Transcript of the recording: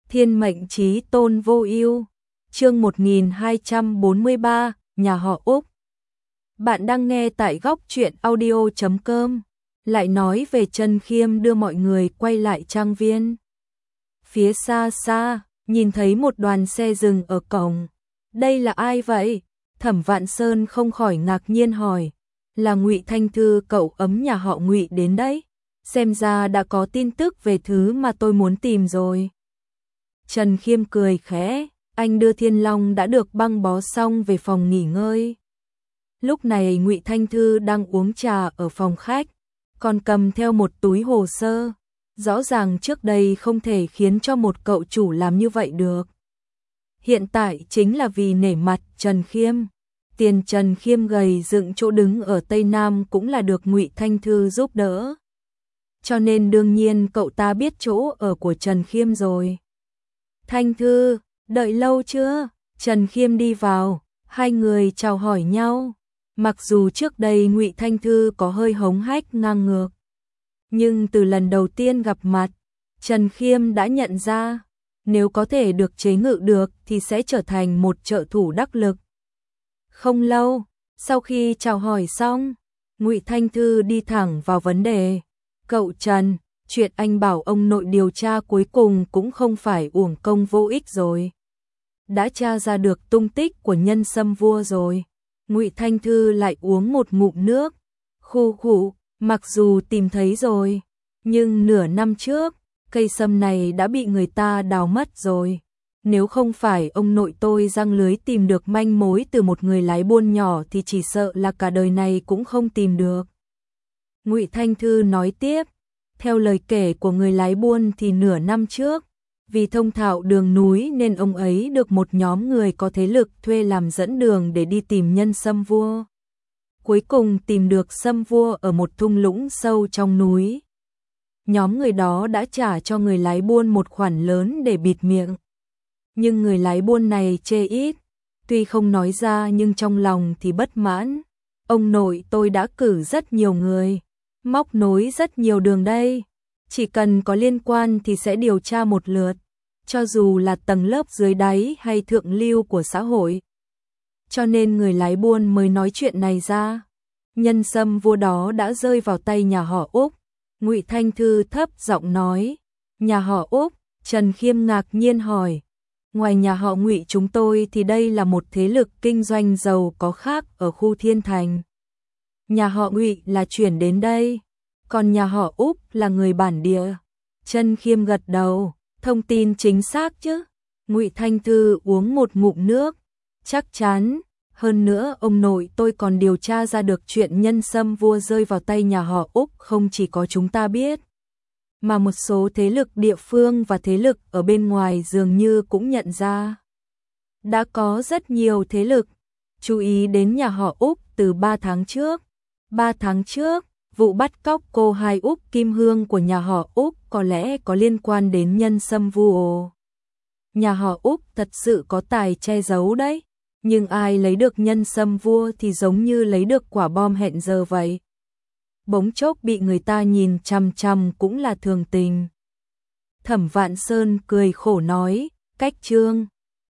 Thiên mệnh chí tôn vô ưu. Chương 1243, nhà họ Úc. Bạn đang nghe tại góc truyện audio.com. Lại nói về Trần Khiêm đưa mọi người quay lại trang viên. Phía xa xa, nhìn thấy một đoàn xe dừng ở cổng. Đây là ai vậy? Thẩm Vạn Sơn không khỏi ngạc nhiên hỏi. Là Ngụy Thanh Thư, cậu ấm nhà họ Ngụy đến đấy. Xem ra đã có tin tức về thứ mà tôi muốn tìm rồi. Trần Khiêm cười khẽ, anh đưa Thiên Long đã được băng bó xong về phòng nghỉ ngơi. Lúc này Ngụy Thanh Thư đang uống trà ở phòng khách, còn cầm theo một túi hồ sơ. Rõ ràng trước đây không thể khiến cho một cậu chủ làm như vậy được. Hiện tại chính là vì nể mặt Trần Khiêm. Tiền Trần Khiêm gầy dựng chỗ đứng ở Tây Nam cũng là được Ngụy Thanh Thư giúp đỡ. Cho nên đương nhiên cậu ta biết chỗ ở của Trần Khiêm rồi. Thanh Thư, đợi lâu chưa? Trần Khiêm đi vào, hai người chào hỏi nhau. Mặc dù trước đây Ngụy Thanh Thư có hơi hống hách ngang ngược, nhưng từ lần đầu tiên gặp mặt, Trần Khiêm đã nhận ra, nếu có thể được chế ngự được thì sẽ trở thành một trợ thủ đắc lực. Không lâu, sau khi chào hỏi xong, Ngụy Thanh Thư đi thẳng vào vấn đề. Cậu Trần, chuyện anh bảo ông nội điều tra cuối cùng cũng không phải uổng công vô ích rồi. Đã tra ra được tung tích của Nhân Sâm Vua rồi. Ngụy Thanh Thư lại uống một ngụm nước. Khụ khụ, mặc dù tìm thấy rồi, nhưng nửa năm trước, cây sâm này đã bị người ta đào mất rồi. Nếu không phải ông nội tôi giăng lưới tìm được manh mối từ một người lái buôn nhỏ thì chỉ sợ là cả đời này cũng không tìm được. Ngụy Thanh Thư nói tiếp, theo lời kể của người lái buôn thì nửa năm trước, vì thông thạo đường núi nên ông ấy được một nhóm người có thế lực thuê làm dẫn đường để đi tìm Nhân Sâm Vua. Cuối cùng tìm được Sâm Vua ở một thung lũng sâu trong núi. Nhóm người đó đã trả cho người lái buôn một khoản lớn để bịt miệng. Nhưng người lái buôn này chê ít, tuy không nói ra nhưng trong lòng thì bất mãn. Ông nội tôi đã cử rất nhiều người, móc nối rất nhiều đường đây. Chỉ cần có liên quan thì sẽ điều tra một lượt, cho dù là tầng lớp dưới đáy hay thượng lưu của xã hội. Cho nên người lái buôn mới nói chuyện này ra. Nhân Sâm Vua đó đã rơi vào tay nhà họ Úc. Ngụy Thanh Thư thấp giọng nói. Nhà họ Úc? Trần Khiêm ngạc nhiên hỏi. Ngoài nhà họ Ngụy chúng tôi thì đây là một thế lực kinh doanh giàu có khác ở khu Thiên Thành. Nhà họ Ngụy là chuyển đến đây, còn nhà họ Úc là người bản địa. Trần Khiêm gật đầu, thông tin chính xác chứ? Ngụy Thanh Thư uống một ngụm nước, chắc chắn. Hơn nữa ông nội tôi còn điều tra ra được chuyện Nhân Sâm Vua rơi vào tay nhà họ Úc không chỉ có chúng ta biết, mà một số thế lực địa phương và thế lực ở bên ngoài dường như cũng nhận ra. Đã có rất nhiều thế lực chú ý đến nhà họ Úc từ 3 tháng trước. 3 tháng trước, vụ bắt cóc cô hai Úc Kim Hương của nhà họ Úc có lẽ có liên quan đến Nhân Sâm Vua. Nhà họ Úc thật sự có tài che giấu đấy, nhưng ai lấy được Nhân Sâm Vua thì giống như lấy được quả bom hẹn giờ vậy. Bỗng chốc bị người ta nhìn chằm chằm cũng là thường tình. Thẩm Vạn Sơn cười khổ nói, cách chương